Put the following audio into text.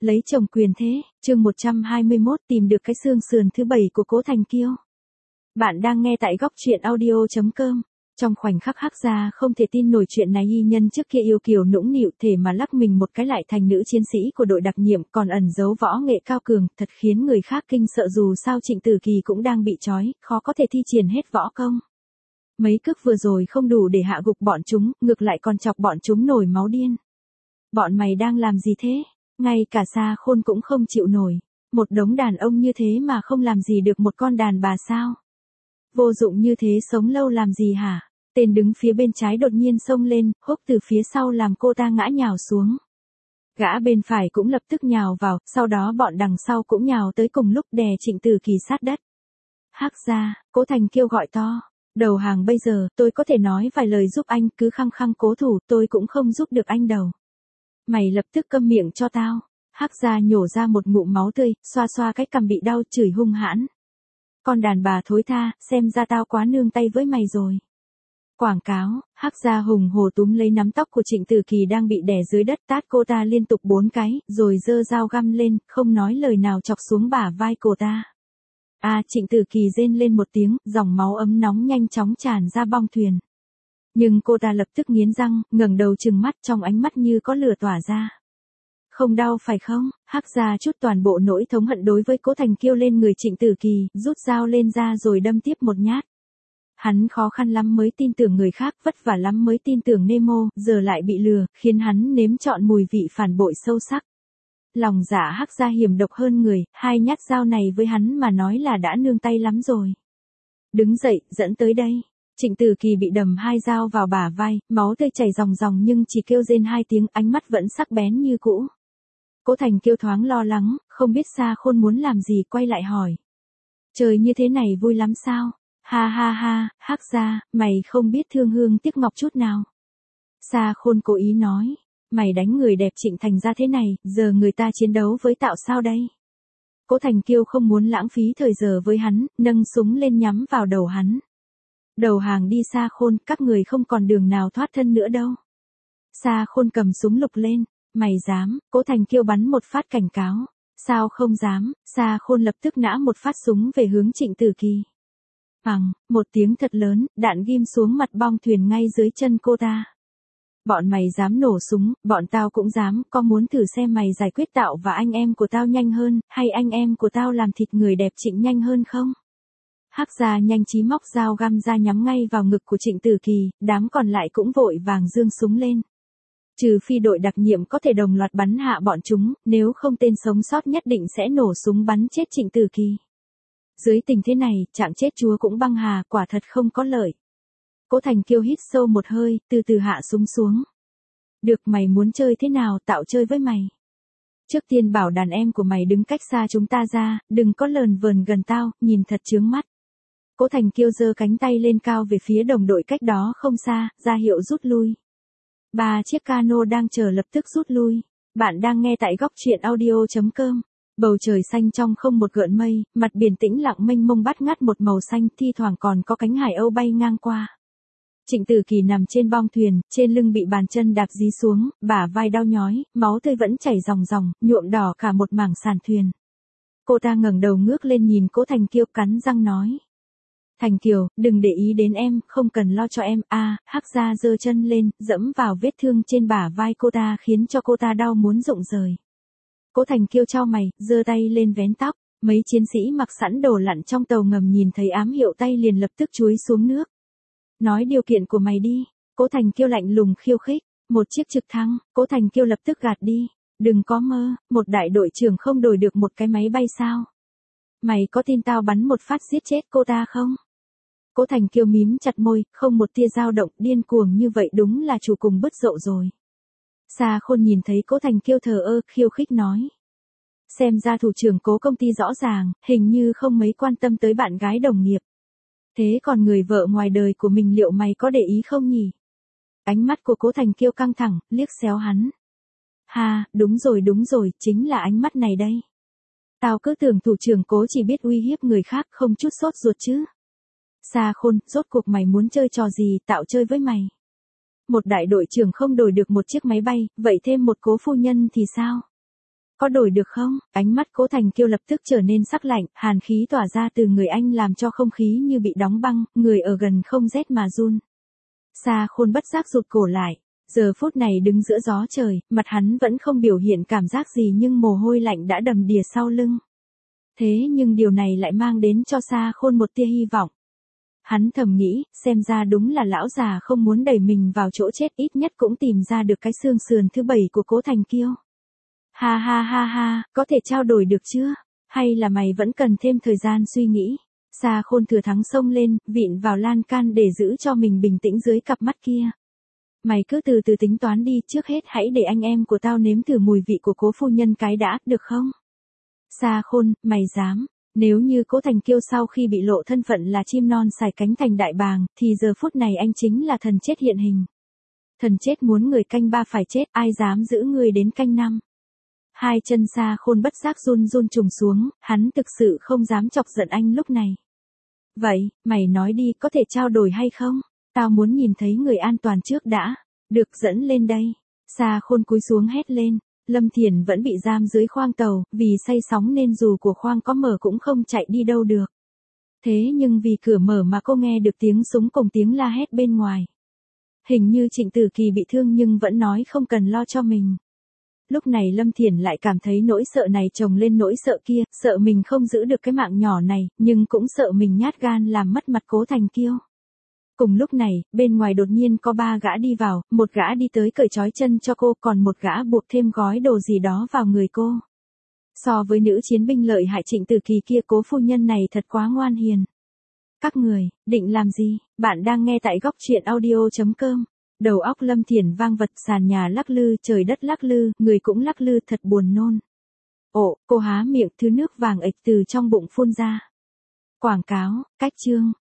lấy chồng quyền thế, chương 121 tìm được cái xương sườn thứ 7 của Cố Thành Kiêu. Bạn đang nghe tại góc truyện audio.com. Trong khoảnh khắc Hắc Gia không thể tin nổi chuyện này, y nhân trước kia yêu kiều nũng nịu thể mà lắc mình một cái lại thành nữ chiến sĩ của đội đặc nhiệm, còn ẩn giấu võ nghệ cao cường, thật khiến người khác kinh sợ. Dù sao Trịnh Tử Kỳ cũng đang bị trói, khó có thể thi triển hết võ công. Mấy cước vừa rồi không đủ để hạ gục bọn chúng, ngược lại còn chọc bọn chúng nổi máu điên. Bọn mày đang làm gì thế? Ngay cả Sa Khôn cũng không chịu nổi. Một đống đàn ông như thế mà không làm gì được một con đàn bà sao? Vô dụng như thế sống lâu làm gì hả? Tên đứng phía bên trái đột nhiên xông lên, húc từ phía sau làm cô ta ngã nhào xuống. Gã bên phải cũng lập tức nhào vào, sau đó bọn đằng sau cũng nhào tới cùng lúc đè Trịnh Tử Kỳ sát đất. Hắc Gia, Cố Thành Kiêu gọi to. Đầu hàng bây giờ, tôi có thể nói vài lời giúp anh, cứ khăng khăng cố thủ, tôi cũng không giúp được anh đâu. Mày lập tức câm miệng cho tao. Hắc Gia nhổ ra một ngụm máu tươi, xoa xoa cái cằm bị đau, chửi hung hãn. Con đàn bà thối tha, xem ra tao quá nương tay với mày rồi. Quảng cáo, Hắc Gia hùng hổ túm lấy nắm tóc của Trịnh Tử Kỳ đang bị đè dưới đất, tát cô ta liên tục 4 cái, rồi giơ dao găm lên, không nói lời nào chọc xuống bả vai cô ta. Trịnh Tử Kỳ rên lên một tiếng, dòng máu ấm nóng nhanh chóng tràn ra bong thuyền. Nhưng cô ta lập tức nghiến răng, ngẩng đầu trừng mắt, trong ánh mắt như có lửa tỏa ra. Không đau phải không? Hắc Gia trút toàn bộ nỗi thống hận đối với Cố Thành Kiêu lên người Trịnh Tử Kỳ, rút dao lên ra rồi đâm tiếp một nhát. Hắn khó khăn lắm mới tin tưởng người khác, vất vả lắm mới tin tưởng Nemo, giờ lại bị lừa, khiến hắn nếm trọn mùi vị phản bội sâu sắc. Lòng dạ Hắc Gia hiểm độc hơn người, 2 nhát dao này với hắn mà nói là đã nương tay lắm rồi. Đứng dậy, dẫn tới đây. Trịnh Tử Kỳ bị đầm 2 dao vào bả vai, máu tươi chảy ròng ròng nhưng chỉ kêu rên 2 tiếng, ánh mắt vẫn sắc bén như cũ. Cố Thành Kiêu thoáng lo lắng, không biết Sa Khôn muốn làm gì, quay lại hỏi. Trời như thế này vui lắm sao? Ha ha ha, Hắc Gia, mày không biết thương hương tiếc ngọc chút nào. Sa Khôn cố ý nói. Mày đánh người đẹp Trịnh thành ra thế này, giờ người ta chiến đấu với Tạo sao đây? Cố Thành Kiêu không muốn lãng phí thời giờ với hắn, nâng súng lên nhắm vào đầu hắn. Đầu hàng đi Sa Khôn, các người không còn đường nào thoát thân nữa đâu. Sa Khôn cầm súng lục lên. Mày dám? Cố Thành Kiêu bắn một phát cảnh cáo. Sao không dám? Sa Khôn lập tức nã một phát súng về hướng Trịnh Tử Kỳ. Phằng, một tiếng thật lớn, đạn ghim xuống mặt bong thuyền ngay dưới chân cô ta. Bọn mày dám nổ súng, bọn tao cũng dám, có muốn thử xem mày giải quyết Tạo và anh em của tao nhanh hơn, hay anh em của tao làm thịt người đẹp Trịnh nhanh hơn không? Hắc Gia nhanh trí móc dao găm ra nhắm ngay vào ngực của Trịnh Tử Kỳ, đám còn lại cũng vội vàng giương súng lên. Trừ phi đội đặc nhiệm có thể đồng loạt bắn hạ bọn chúng, nếu không tên sống sót nhất định sẽ nổ súng bắn chết Trịnh Tử Kỳ. Dưới tình thế này, trạng chết chúa cũng băng hà, quả thật không có lợi. Cố Thành Kiêu hít sâu một hơi, từ từ hạ súng xuống. Được, mày muốn chơi thế nào, Tạo chơi với mày. Trước tiên bảo đàn em của mày đứng cách xa chúng ta ra, đừng có lờn vờn gần tao, nhìn thật chướng mắt. Cố Thành Kiêu giơ cánh tay lên cao về phía đồng đội cách đó không xa, ra hiệu rút lui. 3 chiếc cano đang chờ lập tức rút lui. Bạn đang nghe tại góc truyện audio.com. Bầu trời xanh trong không một gợn mây, mặt biển tĩnh lặng mênh mông bát ngát một màu xanh, thi thoảng còn có cánh hải âu bay ngang qua. Trịnh Tử Kỳ nằm trên bong thuyền, trên lưng bị bàn chân đạp dí xuống, bả vai đau nhói, máu tươi vẫn chảy ròng ròng, nhuộm đỏ cả một mảng sàn thuyền. Cô ta ngẩng đầu ngước lên nhìn Cố Thành Kiêu, cắn răng nói. Thành Kiều, đừng để ý đến em, không cần lo cho em. Hắc Gia giơ chân lên, dẫm vào vết thương trên bả vai cô ta khiến cho cô ta đau muốn rụng rời. Cố Thành Kiêu chau mày, giơ tay lên vén tóc, mấy chiến sĩ mặc sẵn đồ lặn trong tàu ngầm nhìn thấy ám hiệu tay liền lập tức chúi xuống nước. Nói điều kiện của mày đi. Cố Thành Kiêu lạnh lùng khiêu khích. Một chiếc trực thăng. Cố Thành Kiêu lập tức gạt đi. Đừng có mơ, một đại đội trưởng không đổi được một cái máy bay sao? Mày có tin tao bắn một phát giết chết cô ta không? Cố Thành Kiêu mím chặt môi, không một tia dao động, điên cuồng như vậy đúng là chủ cùng bứt rậu rồi. Sa Khôn nhìn thấy Cố Thành Kiêu thờ ơ, khiêu khích nói. Xem ra thủ trưởng Cố công ty rõ ràng, hình như không mấy quan tâm tới bạn gái đồng nghiệp. Thế còn người vợ ngoài đời của mình liệu mày có để ý không nhỉ? Ánh mắt của Cố Thành Kiêu căng thẳng, liếc xéo hắn. Đúng rồi, chính là ánh mắt này đây. Tao cứ tưởng thủ trưởng Cố chỉ biết uy hiếp người khác, không chút sốt ruột chứ. Sa Khôn, rốt cuộc mày muốn chơi trò gì, Tạo chơi với mày. Một đại đội trưởng không đổi được một chiếc máy bay, vậy thêm một Cố phu nhân thì sao? có đổi được không? Ánh mắt Cố Thành Kiêu lập tức trở nên sắc lạnh, hàn khí tỏa ra từ người anh làm cho không khí như bị đóng băng, người ở gần không rét mà run. Sa Khôn bất giác rụt cổ lại. Giờ phút này đứng giữa gió trời, mặt hắn vẫn không biểu hiện cảm giác gì nhưng mồ hôi lạnh đã đầm đìa sau lưng. Thế nhưng điều này lại mang đến cho Sa Khôn một tia hy vọng. Hắn thầm nghĩ, xem ra đúng là lão già không muốn đẩy mình vào chỗ chết, ít nhất cũng tìm ra được cái xương sườn thứ 7 của Cố Thành Kiêu. Ha ha ha ha, có thể trao đổi được chưa? Hay là mày vẫn cần thêm thời gian suy nghĩ? Sa Khôn thừa thắng xông lên, vịn vào lan can để giữ cho mình bình tĩnh dưới cặp mắt kia. Mày cứ từ từ tính toán đi, trước hết hãy để anh em của tao nếm thử mùi vị của Cố phu nhân cái đã, được không? Sa Khôn, mày dám? Nếu như Cố Thành Kiêu sau khi bị lộ thân phận là chim non sải cánh thành đại bàng, thì giờ phút này anh chính là thần chết hiện hình. Thần chết muốn người canh 3 phải chết, ai dám giữ người đến canh 5. Hai chân Sa Khôn bất giác run run trùng xuống, hắn thực sự không dám chọc giận anh lúc này. Vậy, mày nói đi, có thể trao đổi hay không? Tao muốn nhìn thấy người an toàn trước đã. Được, dẫn lên đây. Sa Khôn cúi xuống hét lên. Lâm Thiển vẫn bị giam dưới khoang tàu, vì say sóng nên dù của khoang có mở cũng không chạy đi đâu được. Thế nhưng vì cửa mở mà cô nghe được tiếng súng cùng tiếng la hét bên ngoài. Hình như Trịnh Tử Kỳ bị thương nhưng vẫn nói không cần lo cho mình. Lúc này Lâm Thiển lại cảm thấy nỗi sợ này chồng lên nỗi sợ kia, sợ mình không giữ được cái mạng nhỏ này, nhưng cũng sợ mình nhát gan làm mất mặt Cố Thành Kiêu. Cùng lúc này, bên ngoài đột nhiên có 3 gã đi vào, một gã đi tới cởi trói chân cho cô, còn một gã buộc thêm gói đồ gì đó vào người cô. So với nữ chiến binh lợi hại Trịnh Tử Kỳ kia, Cố phu nhân này thật quá ngoan hiền. Các người, định làm gì? Bạn đang nghe tại góc truyện audio.com. Đầu óc Lâm Thiển vang vật, sàn nhà lắc lư, trời đất lắc lư, người cũng lắc lư, thật buồn nôn. Ồ, cô há miệng, thứ nước vàng ệch từ trong bụng phun ra. Quảng cáo, cách chương.